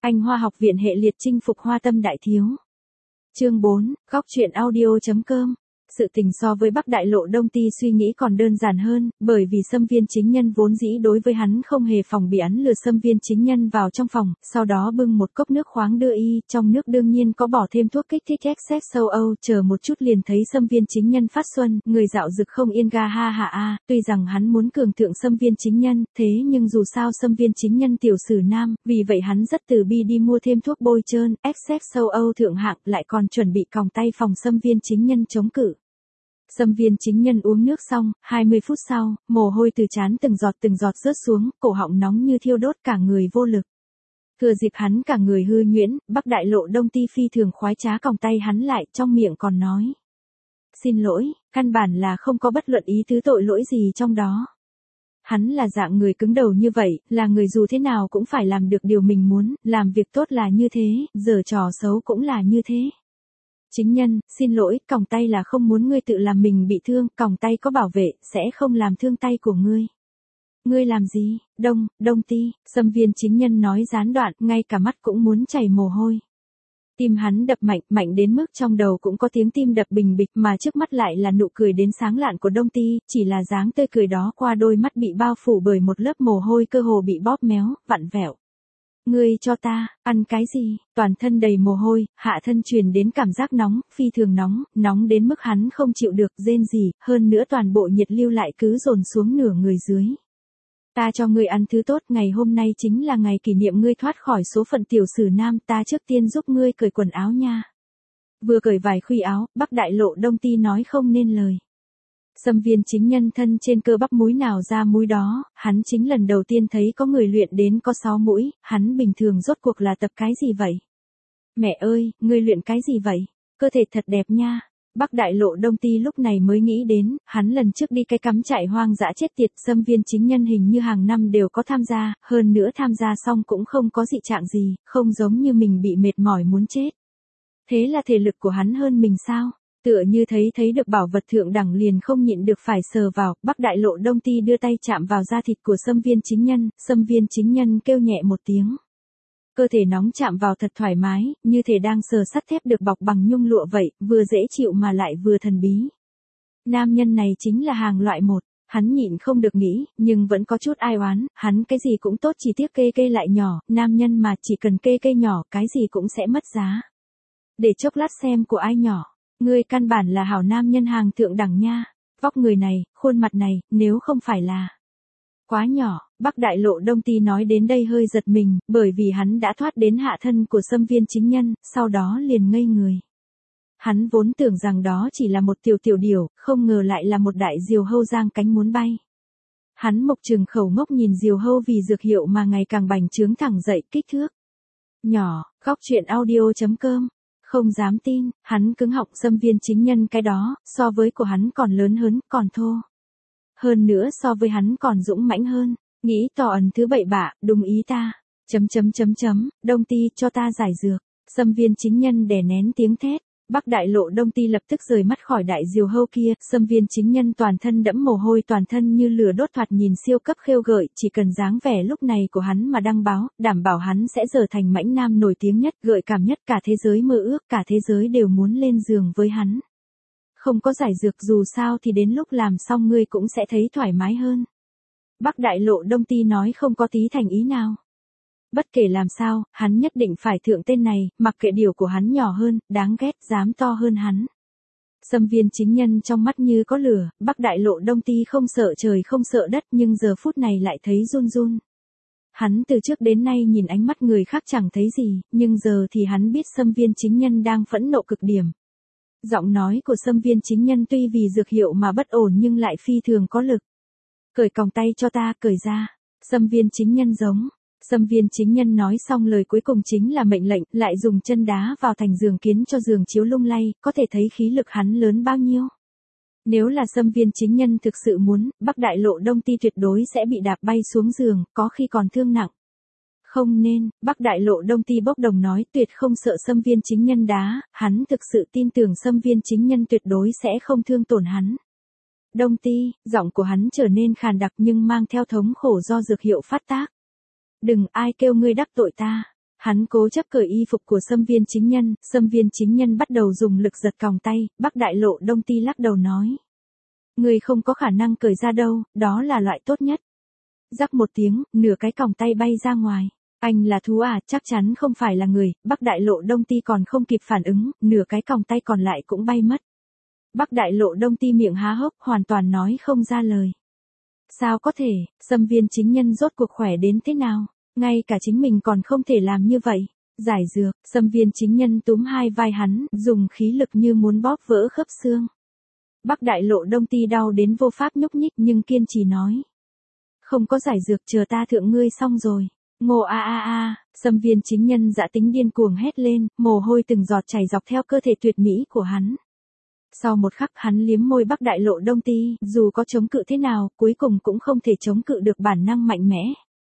Anh Hoa học viện hệ liệt chinh phục hoa tâm đại thiếu. Chương 4, góc truyện audio.com. Sự tình so với Bắc Đại Lộ Đông Ti suy nghĩ còn đơn giản hơn, bởi vì Xâm Viên Chính Nhân vốn dĩ đối với hắn không hề phòng bị, hắn lừa Xâm Viên Chính Nhân vào trong phòng, sau đó bưng một cốc nước khoáng đưa y, trong nước đương nhiên có bỏ thêm thuốc kích thích sex sâu âu, chờ một chút liền thấy Xâm Viên Chính Nhân phát xuân, người dạo dực không yên ga ha hạ a. Tuy rằng hắn muốn cường thượng Xâm Viên Chính Nhân, thế nhưng dù sao Xâm Viên Chính Nhân tiểu sử nam, vì vậy hắn rất từ bi đi mua thêm thuốc bôi trơn, sex sâu âu thượng hạng, lại còn chuẩn bị còng tay phòng Xâm Viên Chính Nhân chống cự. Xâm Viên Chính Nhân uống nước xong, 20 phút sau, mồ hôi từ trán từng giọt rớt xuống, cổ họng nóng như thiêu đốt, cả người vô lực. Thừa dịp hắn cả người hư nhuyễn, Bắc Đại Lộ Đông Ti phi thường khoái trá còng tay hắn lại, trong miệng còn nói: "Xin lỗi", căn bản là không có bất luận ý tứ tội lỗi gì trong đó. Hắn là dạng người cứng đầu như vậy, là người dù thế nào cũng phải làm được điều mình muốn, làm việc tốt là như thế, giở trò xấu cũng là như thế. Chính Nhân, xin lỗi, còng tay là không muốn ngươi tự làm mình bị thương, còng tay có bảo vệ, sẽ không làm thương tay của ngươi. Ngươi làm gì? Đông Ti, Xâm Viên Chính Nhân nói gián đoạn, ngay cả mắt cũng muốn chảy mồ hôi. Tim hắn đập mạnh đến mức trong đầu cũng có tiếng tim đập bình bịch, mà trước mắt lại là nụ cười đến sáng lạn của Đông Ti, chỉ là dáng tươi cười đó qua đôi mắt bị bao phủ bởi một lớp mồ hôi cơ hồ bị bóp méo, vặn vẹo. Ngươi cho ta, ăn cái gì? Toàn thân đầy mồ hôi, hạ thân truyền đến cảm giác nóng, phi thường nóng đến mức hắn không chịu được, rên rỉ, hơn nữa toàn bộ nhiệt lưu lại cứ dồn xuống nửa người dưới. Ta cho ngươi ăn thứ tốt, ngày hôm nay chính là ngày kỷ niệm ngươi thoát khỏi số phận tiểu sử nam, ta trước tiên giúp ngươi cởi quần áo nha. Vừa cởi vài khuy áo, Bắc Đại Lộ Đông Ti nói không nên lời. Xâm Viên Chính Nhân thân trên cơ bắp múi nào ra múi đó, hắn chính lần đầu tiên thấy có người luyện đến có 6 mũi, hắn bình thường rốt cuộc là tập cái gì vậy? Mẹ ơi, ngươi luyện cái gì vậy? Cơ thể thật đẹp nha. Bắc Đại Lộ Đông Ti lúc này mới nghĩ đến, hắn lần trước đi cái cắm trại hoang dã chết tiệt, Xâm Viên Chính Nhân hình như hàng năm đều có tham gia, hơn nữa tham gia xong cũng không có dị trạng gì, không giống như mình bị mệt mỏi muốn chết. Thế là thể lực của hắn hơn mình sao? Tựa như thấy được bảo vật thượng đẳng liền không nhịn được phải sờ vào, Bắc Đại Lộ Đông Ti đưa tay chạm vào da thịt của Xâm Viên Chính Nhân, Xâm Viên Chính Nhân kêu nhẹ một tiếng. Cơ thể nóng chạm vào thật thoải mái, như thể đang sờ sắt thép được bọc bằng nhung lụa vậy, vừa dễ chịu mà lại vừa thần bí. Nam nhân này chính là hàng loại một, hắn nhịn không được nghĩ, nhưng vẫn có chút ai oán, hắn cái gì cũng tốt chỉ tiếc kê lại nhỏ, nam nhân mà chỉ cần kê nhỏ, cái gì cũng sẽ mất giá. Để chốc lát xem của ai nhỏ. Ngươi căn bản là hảo nam nhân hàng thượng đẳng nha. Vóc người này, khuôn mặt này, nếu không phải là quá nhỏ. Bắc Đại Lộ Đông Ti nói đến đây hơi giật mình, bởi vì hắn đã thoát đến hạ thân của Xâm Viên Chính Nhân, sau đó liền ngây người. Hắn vốn tưởng rằng đó chỉ là một tiểu điểu, không ngờ lại là một đại diều hâu giang cánh muốn bay. Hắn mộc trừng khẩu ngốc nhìn diều hâu vì dược hiệu mà ngày càng bành trướng thẳng dậy, kích thước nhỏ. Góc truyện audio.com. Không dám tin, hắn cứng họng, Xâm Viên Chính Nhân cái đó, so với của hắn còn lớn hơn, còn thô. Hơn nữa so với hắn còn dũng mãnh hơn, nghĩ tỏ ẩn thứ bậy bạ, đúng ý ta. Đông Ti cho ta giải dược. Xâm Viên Chính Nhân đè nén tiếng thét. Bắc Đại Lộ Đông Ti lập tức rời mắt khỏi đại diều hâu kia, Xâm Viên Chính Nhân toàn thân đẫm mồ hôi, toàn thân như lửa đốt, thoạt nhìn siêu cấp khêu gợi, chỉ cần dáng vẻ lúc này của hắn mà đăng báo, đảm bảo hắn sẽ trở thành mãnh nam nổi tiếng nhất, gợi cảm nhất, cả thế giới mơ ước, cả thế giới đều muốn lên giường với hắn. Không có giải dược dù sao thì đến lúc làm xong ngươi cũng sẽ thấy thoải mái hơn. Bắc Đại Lộ Đông Ti nói không có tí thành ý nào. Bất kể làm sao, hắn nhất định phải thượng tên này, mặc kệ điều của hắn nhỏ hơn, đáng ghét, dám to hơn hắn. Xâm Viên Chính Nhân trong mắt như có lửa, Bắc Đại Lộ Đông Ti không sợ trời không sợ đất, nhưng giờ phút này lại thấy run. Hắn từ trước đến nay nhìn ánh mắt người khác chẳng thấy gì, nhưng giờ thì hắn biết Xâm Viên Chính Nhân đang phẫn nộ cực điểm. Giọng nói của Xâm Viên Chính Nhân tuy vì dược hiệu mà bất ổn nhưng lại phi thường có lực. Cởi còng tay cho ta, cởi ra. Xâm Viên Chính Nhân giống. Xâm Viên Chính Nhân nói xong lời cuối cùng chính là mệnh lệnh, lại dùng chân đá vào thành giường kiến cho giường chiếu lung lay, có thể thấy khí lực hắn lớn bao nhiêu. Nếu là Xâm Viên Chính Nhân thực sự muốn, Bắc Đại Lộ Đông Ti tuyệt đối sẽ bị đạp bay xuống giường, có khi còn thương nặng. Không nên, Bắc Đại Lộ Đông Ti bốc đồng nói, tuyệt không sợ Xâm Viên Chính Nhân đá, hắn thực sự tin tưởng Xâm Viên Chính Nhân tuyệt đối sẽ không thương tổn hắn. Đông Ti, giọng của hắn trở nên khàn đặc nhưng mang theo thống khổ do dược hiệu phát tác. Đừng, ai kêu ngươi đắc tội ta. Hắn cố chấp cởi y phục của Xâm Viên Chính Nhân bắt đầu dùng lực giật còng tay, Bắc Đại Lộ Đông Ti lắc đầu nói. Người không có khả năng cởi ra đâu, đó là loại tốt nhất. Rắc một tiếng, nửa cái còng tay bay ra ngoài. Anh là thú à, chắc chắn không phải là người, Bắc Đại Lộ Đông Ti còn không kịp phản ứng, nửa cái còng tay còn lại cũng bay mất. Bắc Đại Lộ Đông Ti miệng há hốc, hoàn toàn nói không ra lời. Sao có thể, Xâm Viên Chính Nhân rốt cuộc khỏe đến thế nào? Ngay cả chính mình còn không thể làm như vậy. Giải dược, Xâm Viên Chính Nhân túm hai vai hắn, dùng khí lực như muốn bóp vỡ khớp xương. Bắc Đại Lộ Đông Ti đau đến vô pháp nhúc nhích nhưng kiên trì nói. Không có giải dược, chờ ta thượng ngươi xong rồi. Ngô a a a, Xâm Viên Chính Nhân dã tính điên cuồng hét lên, mồ hôi từng giọt chảy dọc theo cơ thể tuyệt mỹ của hắn. Sau một khắc hắn liếm môi Bắc Đại Lộ Đông Ti, dù có chống cự thế nào, cuối cùng cũng không thể chống cự được bản năng mạnh mẽ.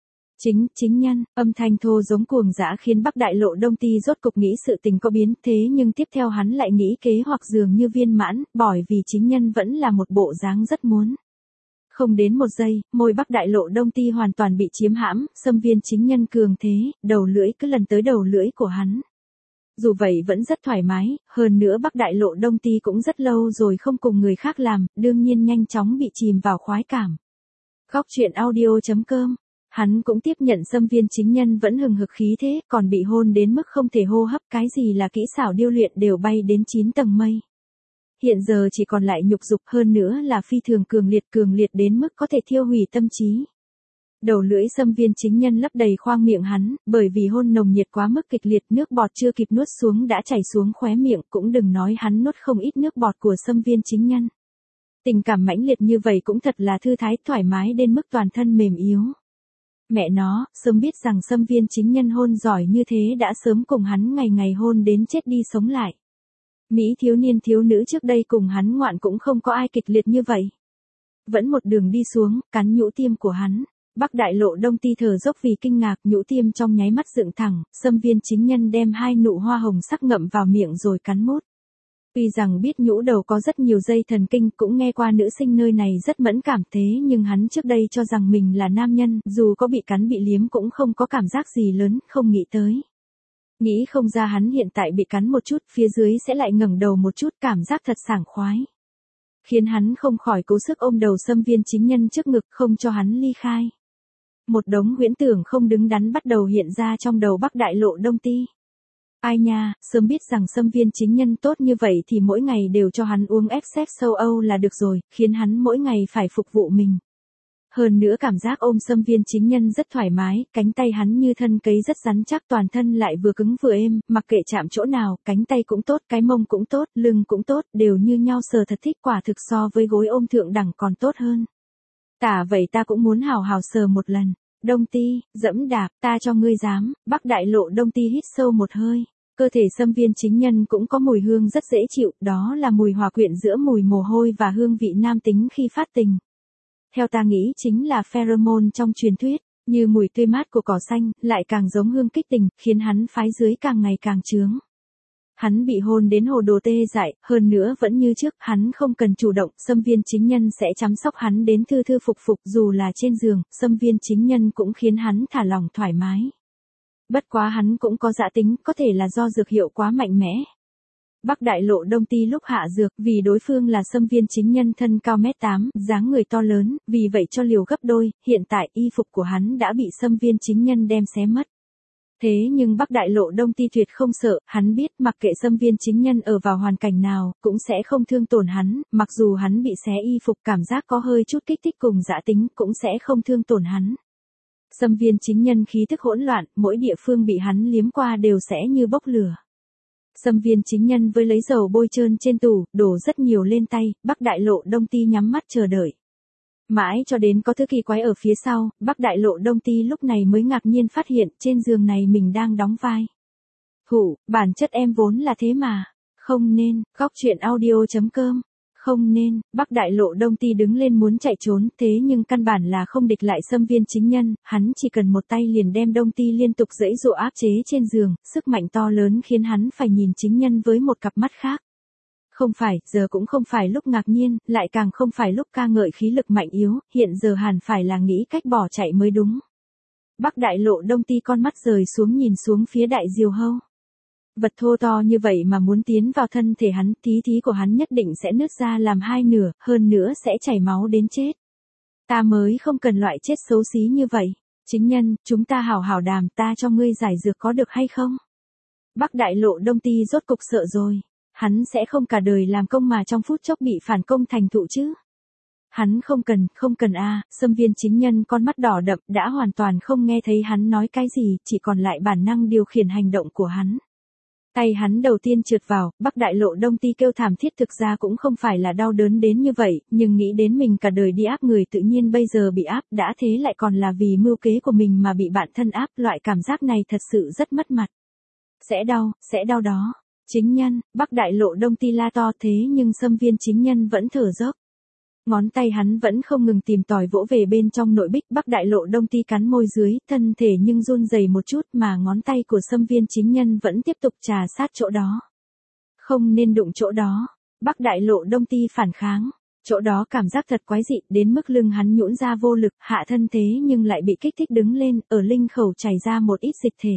Chính nhân, âm thanh thô giống cuồng dã khiến Bắc Đại Lộ Đông Ti rốt cục nghĩ sự tình có biến, thế nhưng tiếp theo hắn lại nghĩ kế hoặc dường như viên mãn, bởi vì chính nhân vẫn là một bộ dáng rất muốn. Không đến một giây, môi Bắc Đại Lộ Đông Ti hoàn toàn bị chiếm hãm, Xâm Viên Chính Nhân cường thế, đầu lưỡi cứ lần tới đầu lưỡi của hắn. Dù vậy vẫn rất thoải mái, hơn nữa Bắc Đại Lộ Đông Ti cũng rất lâu rồi không cùng người khác làm, đương nhiên nhanh chóng bị chìm vào khoái cảm. Góc truyện audio.com. Hắn cũng tiếp nhận Xâm Viên Chính Nhân vẫn hừng hực khí thế, còn bị hôn đến mức không thể hô hấp, cái gì là kỹ xảo điêu luyện đều bay đến 9 tầng mây. Hiện giờ chỉ còn lại nhục dục, hơn nữa là phi thường cường liệt đến mức có thể thiêu hủy tâm trí. Đầu lưỡi Xâm Viên Chính Nhân lấp đầy khoang miệng hắn, bởi vì hôn nồng nhiệt quá mức kịch liệt, nước bọt chưa kịp nuốt xuống đã chảy xuống khóe miệng, cũng đừng nói hắn nuốt không ít nước bọt của Xâm Viên Chính Nhân. Tình cảm mãnh liệt như vậy cũng thật là thư thái, thoải mái đến mức toàn thân mềm yếu. Mẹ nó, sớm biết rằng Xâm Viên Chính Nhân hôn giỏi như thế đã sớm cùng hắn ngày ngày hôn đến chết đi sống lại. Mỹ thiếu niên thiếu nữ trước đây cùng hắn ngoạn cũng không có ai kịch liệt như vậy. Vẫn một đường đi xuống, cắn nhũ tiêm của hắn. Bắc Đại Lộ Đông Ti thở dốc vì kinh ngạc, nhũ tiêm trong nháy mắt dựng thẳng, Xâm Viên Chính Nhân đem hai nụ hoa hồng sắc ngậm vào miệng rồi cắn mút. Tuy rằng biết nhũ đầu có rất nhiều dây thần kinh, cũng nghe qua nữ sinh nơi này rất mẫn cảm, thế nhưng hắn trước đây cho rằng mình là nam nhân, dù có bị cắn bị liếm cũng không có cảm giác gì lớn, không nghĩ tới. Nghĩ không ra hắn hiện tại bị cắn một chút, phía dưới sẽ lại ngẩng đầu một chút, cảm giác thật sảng khoái. Khiến hắn không khỏi cố sức ôm đầu Xâm Viên Chính Nhân trước ngực, không cho hắn ly khai. Một đống huyễn tưởng không đứng đắn bắt đầu hiện ra trong đầu Bắc Đại Lộ Đông Ti. Ai nha, sớm biết rằng Xâm Viên Chính Nhân tốt như vậy thì mỗi ngày đều cho hắn uống Espresso Âu là được rồi, khiến hắn mỗi ngày phải phục vụ mình. Hơn nữa cảm giác ôm Xâm Viên Chính Nhân rất thoải mái, cánh tay hắn như thân cấy rất rắn chắc, toàn thân lại vừa cứng vừa êm, mặc kệ chạm chỗ nào, cánh tay cũng tốt, cái mông cũng tốt, lưng cũng tốt, đều như nhau, sờ thật thích, quả thực so với gối ôm thượng đẳng còn tốt hơn. Tả vậy ta cũng muốn hào hào sờ một lần. Đông Ti, dẫm đạp, ta cho ngươi dám. Bắc Đại Lộ Đông Ti hít sâu một hơi. Cơ thể Xâm Viên Chính Nhân cũng có mùi hương rất dễ chịu, đó là mùi hòa quyện giữa mùi mồ hôi và hương vị nam tính khi phát tình. Theo ta nghĩ chính là pheromone trong truyền thuyết, như mùi tươi mát của cỏ xanh, lại càng giống hương kích tình, khiến hắn phái dưới càng ngày càng chướng. Hắn bị hôn đến hồ đồ tê dại, hơn nữa vẫn như trước, hắn không cần chủ động, Xâm Viên Chính Nhân sẽ chăm sóc hắn đến thư thư phục phục, dù là trên giường, Xâm Viên Chính Nhân cũng khiến hắn thả lỏng thoải mái. Bất quá hắn cũng có dã tính, có thể là do dược hiệu quá mạnh mẽ. Bắc Đại Lộ Đông Ti lúc hạ dược, vì đối phương là Xâm Viên Chính Nhân thân cao 1m8, dáng người to lớn, vì vậy cho liều gấp đôi, hiện tại y phục của hắn đã bị Xâm Viên Chính Nhân đem xé mất. Thế nhưng Bắc Đại Lộ Đông Ti tuyệt không sợ, hắn biết mặc kệ Xâm Viên Chính Nhân ở vào hoàn cảnh nào, cũng sẽ không thương tổn hắn, mặc dù hắn bị xé y phục, cảm giác có hơi chút kích thích cùng dã tính, cũng sẽ không thương tổn hắn. Xâm Viên Chính Nhân khí thức hỗn loạn, mỗi địa phương bị hắn liếm qua đều sẽ như bốc lửa. Xâm Viên Chính Nhân với lấy dầu bôi trơn trên tủ, đổ rất nhiều lên tay, Bắc Đại Lộ Đông Ti nhắm mắt chờ đợi. Mãi cho đến có thứ kỳ quái ở phía sau, Bắc Đại Lộ Đông Ti lúc này mới ngạc nhiên phát hiện trên giường này mình đang đóng vai. Bản chất em vốn là thế mà. Không nên, góc truyện audio.com. Không nên, Bắc Đại Lộ Đông Ti đứng lên muốn chạy trốn, thế nhưng căn bản là không địch lại Xâm Viên Chính Nhân, hắn chỉ cần một tay liền đem Đông Ti liên tục giãy giụa áp chế trên giường, sức mạnh to lớn khiến hắn phải nhìn Chính Nhân với một cặp mắt khác. Không phải, giờ cũng không phải lúc ngạc nhiên, lại càng không phải lúc ca ngợi khí lực mạnh yếu, hiện giờ hẳn phải là nghĩ cách bỏ chạy mới đúng. Bắc Đại Lộ Đông Ti con mắt rời xuống nhìn xuống phía Đại Diều Hâu. Vật thô to như vậy mà muốn tiến vào thân thể hắn, tí của hắn nhất định sẽ nứt ra làm hai nửa, hơn nữa sẽ chảy máu đến chết. Ta mới không cần loại chết xấu xí như vậy. Chính nhân, chúng ta hảo hảo đàm, ta cho ngươi giải dược có được hay không? Bắc Đại Lộ Đông Ti rốt cục sợ rồi. Hắn sẽ không cả đời làm công mà trong phút chốc bị phản công thành thụ chứ. Hắn không cần a. Xâm Viên Chính Nhân con mắt đỏ đậm đã hoàn toàn không nghe thấy hắn nói cái gì, chỉ còn lại bản năng điều khiển hành động của hắn. Tay hắn đầu tiên trượt vào, Bắc Đại Lộ Đông Ti kêu thảm thiết, thực ra cũng không phải là đau đớn đến như vậy, nhưng nghĩ đến mình cả đời đi áp người tự nhiên bây giờ bị áp, đã thế lại còn là vì mưu kế của mình mà bị bạn thân áp, loại cảm giác này thật sự rất mất mặt. Sẽ đau đó. Chính nhân, Bắc Đại Lộ Đông Ti la to, thế nhưng Xâm Viên Chính Nhân vẫn thở dốc. Ngón tay hắn vẫn không ngừng tìm tòi vỗ về bên trong nội bích. Bắc Đại Lộ Đông Ti cắn môi dưới, thân thể nhưng run rẩy một chút, mà ngón tay của Xâm Viên Chính Nhân vẫn tiếp tục trà sát chỗ đó. Không nên đụng chỗ đó. Bắc Đại Lộ Đông Ti phản kháng. Chỗ đó cảm giác thật quái dị, đến mức lưng hắn nhũn ra vô lực, hạ thân thế nhưng lại bị kích thích đứng lên, ở linh khẩu chảy ra một ít dịch thể.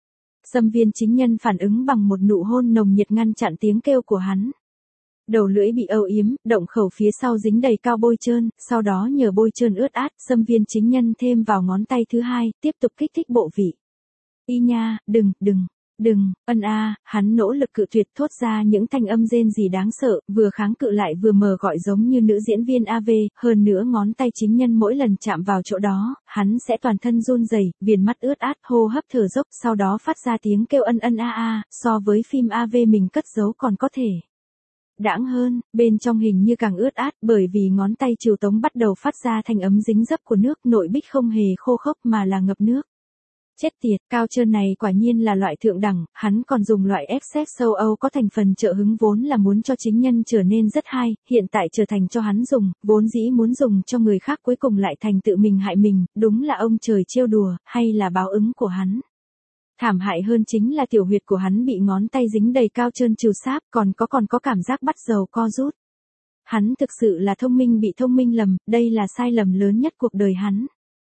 Xâm Viên Chính Nhân phản ứng bằng một nụ hôn nồng nhiệt ngăn chặn tiếng kêu của hắn. Đầu lưỡi bị âu yếm, động khẩu phía sau dính đầy cao bôi trơn, sau đó nhờ bôi trơn ướt át, Xâm Viên Chính Nhân thêm vào ngón tay thứ hai, tiếp tục kích thích bộ vị. Y nha, đừng, ân a. Hắn nỗ lực cự tuyệt, thốt ra những thanh âm rên rỉ đáng sợ, vừa kháng cự lại vừa mờ gọi giống như nữ diễn viên AV, hơn nữa ngón tay Chính Nhân mỗi lần chạm vào chỗ đó, hắn sẽ toàn thân run rẩy, viền mắt ướt át, hô hấp thở dốc, sau đó phát ra tiếng kêu ân a, so với phim AV mình cất giấu còn có thể đãng hơn, bên trong hình như càng ướt át, bởi vì ngón tay Triều Tống bắt đầu phát ra thanh ấm dính dấp của nước, nội bích không hề khô khốc mà là ngập nước. Chết tiệt, cao trơn này quả nhiên là loại thượng đẳng, hắn còn dùng loại ép sex châu Âu có thành phần trợ hứng vốn là muốn cho chính nhân trở nên rất hay, hiện tại trở thành cho hắn dùng, vốn dĩ muốn dùng cho người khác cuối cùng lại thành tự mình hại mình, đúng là ông trời trêu đùa, hay là báo ứng của hắn. Thảm hại hơn chính là tiểu huyệt của hắn bị ngón tay dính đầy cao trơn trừ sáp, còn có cảm giác bắt dầu co rút. Hắn thực sự là thông minh bị thông minh lầm, đây là sai lầm lớn nhất cuộc đời hắn.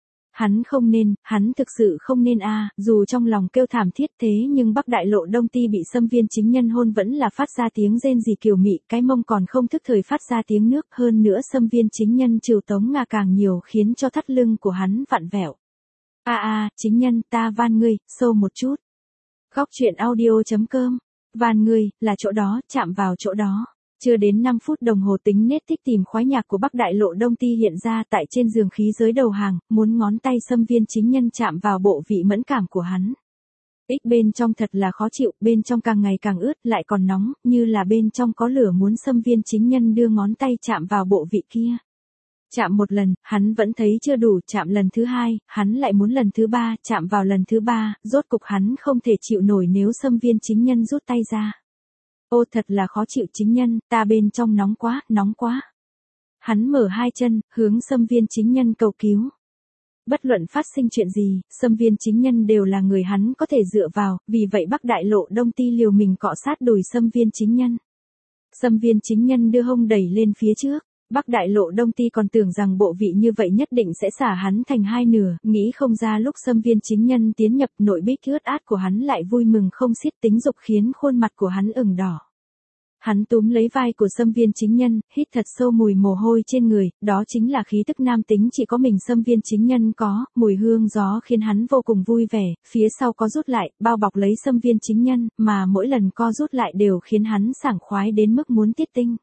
Hắn thực sự không nên a. Dù trong lòng kêu thảm thiết thế nhưng Bắc Đại Lộ Đông Ti bị Xâm Viên Chính Nhân hôn vẫn là phát ra tiếng rên rỉ kiều mị, cái mông còn không thức thời phát ra tiếng nước, hơn nữa Xâm Viên Chính Nhân trừ tống ngà càng nhiều khiến cho thắt lưng của hắn vặn vẹo. Chính nhân, ta van ngươi, sâu một chút. Góc truyện audio.com. Van ngươi, là chỗ đó, chạm vào chỗ đó. Chưa đến 5 phút đồng hồ tính nết thích tìm khoái nhạc của Bắc Đại Lộ Đông Ti hiện ra tại trên giường khí giới đầu hàng, muốn ngón tay Xâm Viên Chính Nhân chạm vào bộ vị mẫn cảm của hắn. Bên trong thật là khó chịu, bên trong càng ngày càng ướt, lại còn nóng, như là bên trong có lửa muốn Xâm Viên Chính Nhân đưa ngón tay chạm vào bộ vị kia. Chạm một lần, hắn vẫn thấy chưa đủ, chạm lần thứ hai, hắn lại muốn lần thứ ba, chạm vào lần thứ ba, rốt cục hắn không thể chịu nổi nếu Xâm Viên Chính Nhân rút tay ra. Ô thật là khó chịu chính nhân, ta bên trong nóng quá. Hắn mở hai chân, hướng Xâm Viên Chính Nhân cầu cứu. Bất luận phát sinh chuyện gì, Xâm Viên Chính Nhân đều là người hắn có thể dựa vào, vì vậy Bắc Đại Lộ Đông Ti liều mình cọ sát đùi Xâm Viên Chính Nhân. Xâm Viên Chính Nhân đưa hông đẩy lên phía trước. Bắc Đại Lộ Đông Ti còn tưởng rằng bộ vị như vậy nhất định sẽ xả hắn thành hai nửa, nghĩ không ra lúc Xâm Viên Chính Nhân tiến nhập nội bích ướt át của hắn lại vui mừng không xiết, tính dục khiến khuôn mặt của hắn ửng đỏ. Hắn túm lấy vai của Xâm Viên Chính Nhân, hít thật sâu mùi mồ hôi trên người, đó chính là khí tức nam tính chỉ có mình Xâm Viên Chính Nhân có, mùi hương gió khiến hắn vô cùng vui vẻ, phía sau có rút lại, bao bọc lấy Xâm Viên Chính Nhân, mà mỗi lần co rút lại đều khiến hắn sảng khoái đến mức muốn tiết tinh.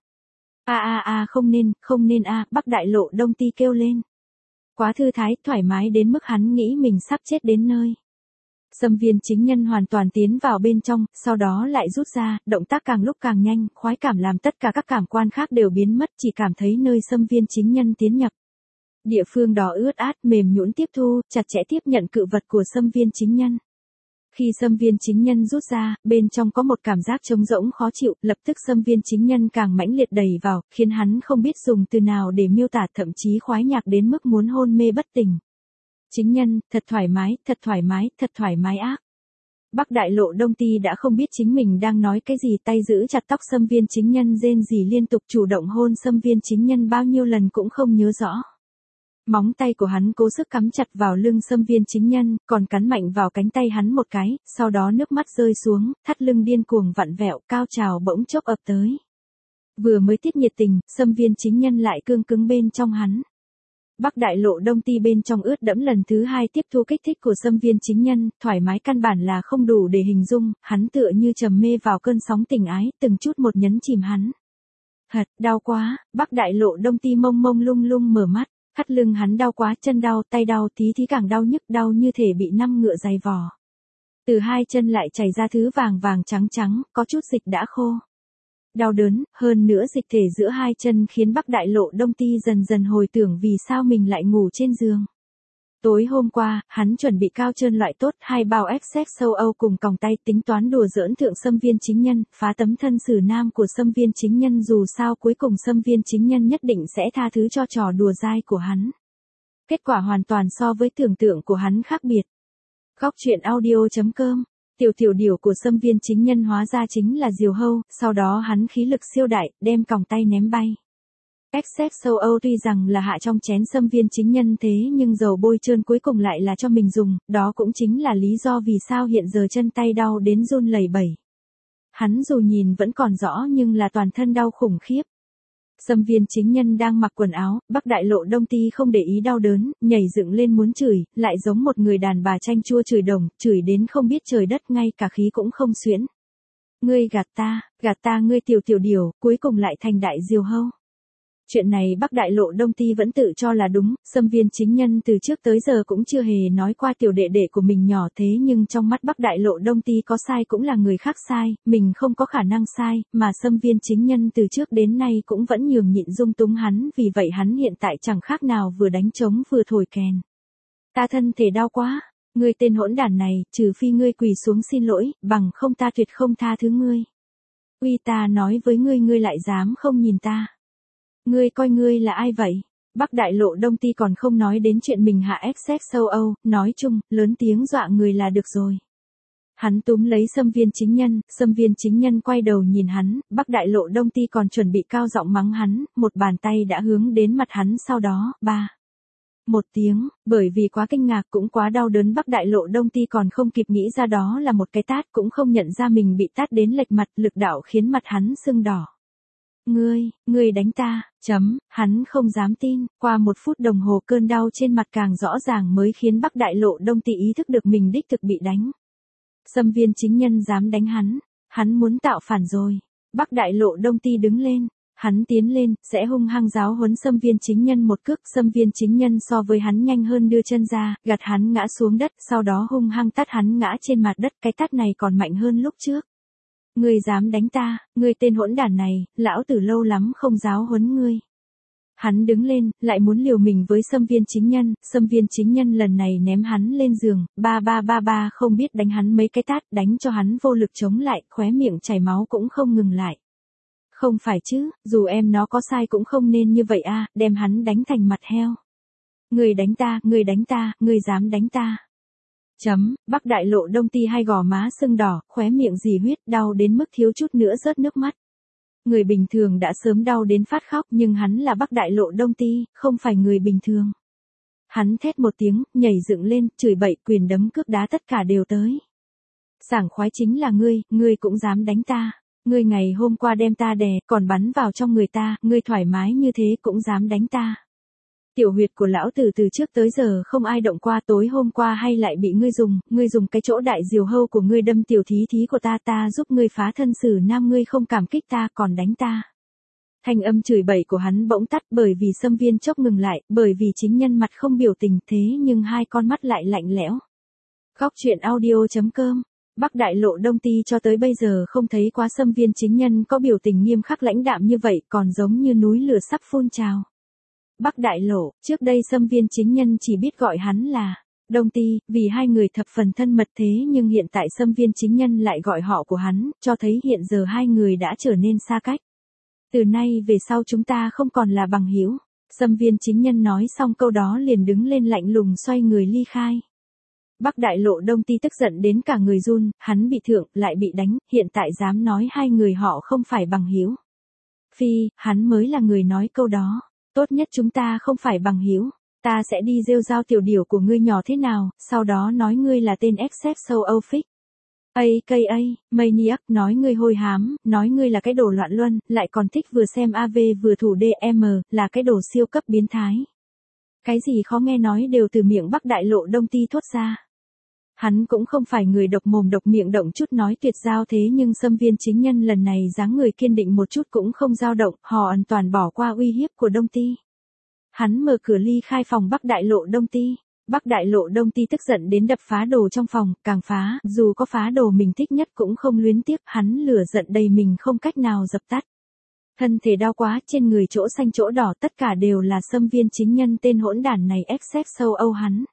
Không nên Bắc Đại Lộ Đông Ti kêu lên. Quá thư thái, thoải mái đến mức hắn nghĩ mình sắp chết đến nơi. Xâm Viên Chính Nhân hoàn toàn tiến vào bên trong, sau đó lại rút ra, động tác càng lúc càng nhanh, khoái cảm làm tất cả các cảm quan khác đều biến mất, chỉ cảm thấy nơi Xâm Viên Chính Nhân tiến nhập. Địa phương đó ướt át, mềm nhũn tiếp thu, chặt chẽ tiếp nhận cự vật của Xâm Viên Chính Nhân. Khi Xâm Viên Chính Nhân rút ra, bên trong có một cảm giác trống rỗng khó chịu, lập tức Xâm Viên Chính Nhân càng mãnh liệt đẩy vào, khiến hắn không biết dùng từ nào để miêu tả, thậm chí khoái nhạc đến mức muốn hôn mê bất tỉnh. Chính nhân, thật thoải mái ác. Bắc Đại Lộ Đông Ti đã không biết chính mình đang nói cái gì, tay giữ chặt tóc Xâm Viên Chính Nhân rên rỉ liên tục, chủ động hôn Xâm Viên Chính Nhân bao nhiêu lần cũng không nhớ rõ. Móng tay của hắn cố sức cắm chặt vào lưng Xâm Viên Chính Nhân, còn cắn mạnh vào cánh tay hắn một cái, sau đó nước mắt rơi xuống, thắt lưng điên cuồng vặn vẹo, cao trào bỗng chốc ập tới. Vừa mới tiết nhiệt tình, Xâm Viên Chính Nhân lại cương cứng bên trong hắn. Bắc Đại Lộ Đông Ti bên trong ướt đẫm lần thứ hai tiếp thu kích thích của Xâm Viên Chính Nhân, thoải mái căn bản là không đủ để hình dung, hắn tựa như trầm mê vào cơn sóng tình ái, từng chút một nhấn chìm hắn. Hật, đau quá, Bắc Đại Lộ Đông Ti mông mông lung lung mở mắt, thắt lưng hắn đau quá, chân đau, tay đau, tí tí càng đau nhức, đau như thể bị năm ngựa giày vò. Từ hai chân lại chảy ra thứ vàng vàng trắng trắng, có chút dịch đã khô. Đau đớn, hơn nữa dịch thể giữa hai chân khiến Bắc Đại Lộ Đông Ti dần dần hồi tưởng vì sao mình lại ngủ trên giường. Tối hôm qua, hắn chuẩn bị cao trơn loại tốt, 2 bao ép sâu Âu cùng còng tay, tính toán đùa giỡn thượng Xâm Viên Chính Nhân, phá tấm thân xử nam của Xâm Viên Chính Nhân, dù sao cuối cùng Xâm Viên Chính Nhân nhất định sẽ tha thứ cho trò đùa dai của hắn. Kết quả hoàn toàn so với tưởng tượng của hắn khác biệt. Góc truyện audio.com. Tiểu điểu của Xâm Viên Chính Nhân hóa ra chính là diều hâu, sau đó hắn khí lực siêu đại, đem còng tay ném bay. Sâu Âu tuy rằng là hạ trong chén Xâm Viên Chính Nhân thế nhưng dầu bôi trơn cuối cùng lại là cho mình dùng, đó cũng chính là lý do vì sao hiện giờ chân tay đau đến run lẩy bẩy. Hắn dù nhìn vẫn còn rõ nhưng là toàn thân đau khủng khiếp. Xâm Viên Chính Nhân đang mặc quần áo, Bắc Đại Lộ Đông Ti không để ý đau đớn, nhảy dựng lên muốn chửi, lại giống một người đàn bà chanh chua chửi đồng, chửi đến không biết trời đất, ngay cả khí cũng không xuyễn. Ngươi gạt ta ngươi tiểu điểu, cuối cùng lại thành đại diều hâu. Chuyện này Bắc Đại Lộ Đông Ti vẫn tự cho là đúng, Xâm Viên Chính Nhân từ trước tới giờ cũng chưa hề nói qua tiểu đệ đệ của mình nhỏ thế nhưng trong mắt Bắc Đại Lộ Đông Ti có sai cũng là người khác sai, mình không có khả năng sai, mà Xâm Viên Chính Nhân từ trước đến nay cũng vẫn nhường nhịn dung túng hắn, vì vậy hắn hiện tại chẳng khác nào vừa đánh trống vừa thổi kèn. Ta thân thể đau quá, ngươi tên hỗn đản này, trừ phi ngươi quỳ xuống xin lỗi, bằng không ta tuyệt không tha thứ ngươi. Uy, ta nói với ngươi lại dám không nhìn ta. Ngươi coi ngươi là ai vậy? Bắc Đại Lộ Đông Ti còn không nói đến chuyện mình hạ sâu Âu, nói chung, lớn tiếng dọa người là được rồi. Hắn túm lấy Xâm Viên Chính Nhân quay đầu nhìn hắn, Bắc Đại Lộ Đông Ti còn chuẩn bị cao giọng mắng hắn, một bàn tay đã hướng đến mặt hắn, sau đó, một tiếng, bởi vì quá kinh ngạc cũng quá đau đớn, Bắc Đại Lộ Đông Ti còn không kịp nghĩ ra đó là một cái tát, cũng không nhận ra mình bị tát đến lệch mặt, lực đạo khiến mặt hắn sưng đỏ. Ngươi đánh ta, hắn không dám tin, qua 1 phút đồng hồ cơn đau trên mặt càng rõ ràng mới khiến Bắc Đại Lộ Đông Ti ý thức được mình đích thực bị đánh. Xâm Viên Chính Nhân dám đánh hắn muốn tạo phản rồi. Bắc Đại Lộ Đông Ti đứng lên, hắn tiến lên, sẽ hung hăng giáo huấn Xâm Viên Chính Nhân một cước, Xâm Viên Chính Nhân so với hắn nhanh hơn đưa chân ra, gạt hắn ngã xuống đất, sau đó hung hăng tát hắn ngã trên mặt đất, cái tát này còn mạnh hơn lúc trước. Ngươi dám đánh ta, ngươi tên hỗn đản này, lão tử lâu lắm không giáo huấn ngươi. Hắn đứng lên, lại muốn liều mình với Xâm Viên Chính Nhân lần này ném hắn lên giường, ba không biết đánh hắn mấy cái tát, đánh cho hắn vô lực chống lại, khóe miệng chảy máu cũng không ngừng lại. Không phải chứ, dù em nó có sai cũng không nên như vậy a, đem hắn đánh thành mặt heo. Ngươi đánh ta, ngươi dám đánh ta. Bắc Đại Lộ Đông Ti hai gò má sưng đỏ, khóe miệng dì huyết, đau đến mức thiếu chút nữa rớt nước mắt. Người bình thường đã sớm đau đến phát khóc nhưng hắn là Bắc Đại Lộ Đông Ti, không phải người bình thường. Hắn thét một tiếng, nhảy dựng lên, chửi bậy, quyền đấm cước đá tất cả đều tới. Sảng khoái chính là ngươi cũng dám đánh ta. Ngươi ngày hôm qua đem ta đè, còn bắn vào trong người ta, ngươi thoải mái như thế cũng dám đánh ta. Tiểu huyệt của lão tử từ trước tới giờ không ai động qua, tối hôm qua hay lại bị ngươi dùng cái chỗ đại diều hâu của ngươi đâm tiểu thí của ta giúp ngươi phá thân xử nam, ngươi không cảm kích ta còn đánh ta. Thanh âm chửi bậy của hắn bỗng tắt bởi vì Xâm Viên chốc ngừng lại, bởi vì Chính Nhân mặt không biểu tình thế nhưng hai con mắt lại lạnh lẽo. Góc truyện audio.com. Bắc Đại Lộ Đông Ti cho tới bây giờ không thấy quá Xâm Viên Chính Nhân có biểu tình nghiêm khắc lãnh đạm như vậy, còn giống như núi lửa sắp phun trào. Bắc Đại Lộ, trước đây Xâm Viên Chính Nhân chỉ biết gọi hắn là Đông Ti, vì hai người thập phần thân mật thế nhưng hiện tại Xâm Viên Chính Nhân lại gọi họ của hắn, cho thấy hiện giờ hai người đã trở nên xa cách. Từ nay về sau chúng ta không còn là bằng hữu. Xâm Viên Chính Nhân nói xong câu đó liền đứng lên lạnh lùng xoay người ly khai. Bắc Đại Lộ Đông Ti tức giận đến cả người run, hắn bị thượng, lại bị đánh, hiện tại dám nói hai người họ không phải bằng hữu. Phi, hắn mới là người nói câu đó. Tốt nhất chúng ta không phải bằng hữu. Ta sẽ đi rêu rao tiểu điểu của ngươi nhỏ thế nào, sau đó nói ngươi là tên XXXOFIX. AKA, Maniac, nói ngươi hôi hám, nói ngươi là cái đồ loạn luân, lại còn thích vừa xem AV vừa thủ DM, là cái đồ siêu cấp biến thái. Cái gì khó nghe nói đều từ miệng Bắc Đại Lộ Đông Ti thốt ra. Hắn cũng không phải người độc mồm độc miệng động chút nói tuyệt giao, thế nhưng Xâm Viên Chính Nhân lần này dáng người kiên định một chút cũng không dao động, họ hoàn toàn bỏ qua uy hiếp của Đông Ti. Hắn mở cửa ly khai phòng Bắc Đại Lộ Đông Ti. Bắc Đại Lộ Đông Ti tức giận đến đập phá đồ trong phòng, càng phá, dù có phá đồ mình thích nhất cũng không luyến tiếc, hắn lửa giận đầy mình không cách nào dập tắt. Thân thể đau quá, trên người chỗ xanh chỗ đỏ tất cả đều là Xâm Viên Chính Nhân tên hỗn đản này XXXO hắn.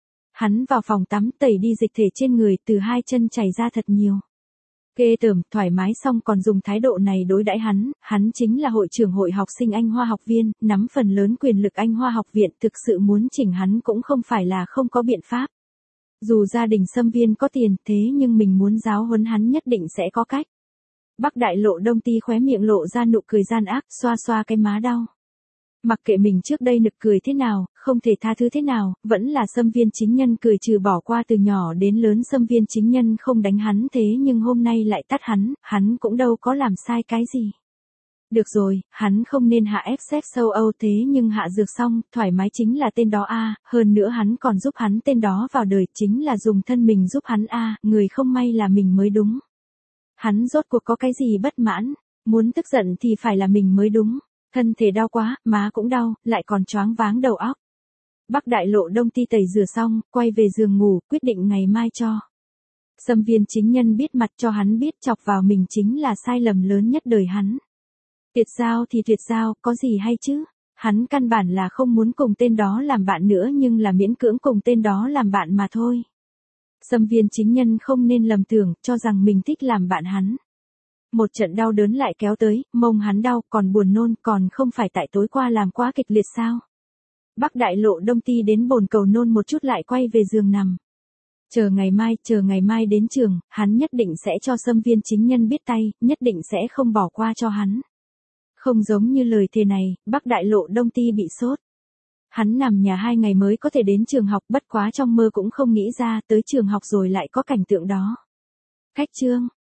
Hắn vào phòng tắm tẩy đi dịch thể trên người, từ hai chân chảy ra thật nhiều. Ghê tởm, thoải mái xong còn dùng thái độ này đối đãi hắn chính là hội trưởng hội học sinh Anh Hoa học viên, nắm phần lớn quyền lực Anh Hoa học viện, thực sự muốn chỉnh hắn cũng không phải là không có biện pháp. Dù gia đình Xâm Viên có tiền, thế nhưng mình muốn giáo huấn hắn nhất định sẽ có cách. Bắc Đại Lộ Đông Ti khóe miệng lộ ra nụ cười gian ác, xoa xoa cái má đau. Mặc kệ mình trước đây nực cười thế nào, không thể tha thứ thế nào, vẫn là Xâm Viên Chính Nhân cười trừ bỏ qua từ nhỏ đến lớn. Xâm Viên Chính Nhân không đánh hắn, thế nhưng hôm nay lại tát hắn cũng đâu có làm sai cái gì. Được rồi, hắn không nên hạ XXXO, thế nhưng hạ dược xong, thoải mái chính là tên đó a, hơn nữa hắn còn giúp hắn tên đó vào đời, chính là dùng thân mình giúp hắn a, người không may là mình mới đúng. Hắn rốt cuộc có cái gì bất mãn, muốn tức giận thì phải là mình mới đúng. Thân thể đau quá, má cũng đau, lại còn choáng váng đầu óc. Bắc Đại Lộ Đông Ti tẩy rửa xong, quay về giường ngủ, quyết định ngày mai cho. Xâm Viên Chính Nhân biết mặt cho hắn biết chọc vào mình chính là sai lầm lớn nhất đời hắn. Tuyệt giao thì tuyệt giao, có gì hay chứ? Hắn căn bản là không muốn cùng tên đó làm bạn nữa nhưng là miễn cưỡng cùng tên đó làm bạn mà thôi. Xâm Viên Chính Nhân không nên lầm tưởng, cho rằng mình thích làm bạn hắn. Một trận đau đớn lại kéo tới, mông hắn đau, còn buồn nôn, còn không phải tại tối qua làm quá kịch liệt sao. Bắc Đại Lộ Đông Ti đến bồn cầu nôn một chút lại quay về giường nằm. Chờ ngày mai đến trường, hắn nhất định sẽ cho Xâm Viên Chính Nhân biết tay, nhất định sẽ không bỏ qua cho hắn. Không giống như lời thề này, Bắc Đại Lộ Đông Ti bị sốt. Hắn nằm nhà 2 ngày mới có thể đến trường học, bất quá trong mơ cũng không nghĩ ra tới trường học rồi lại có cảnh tượng đó. Cách chương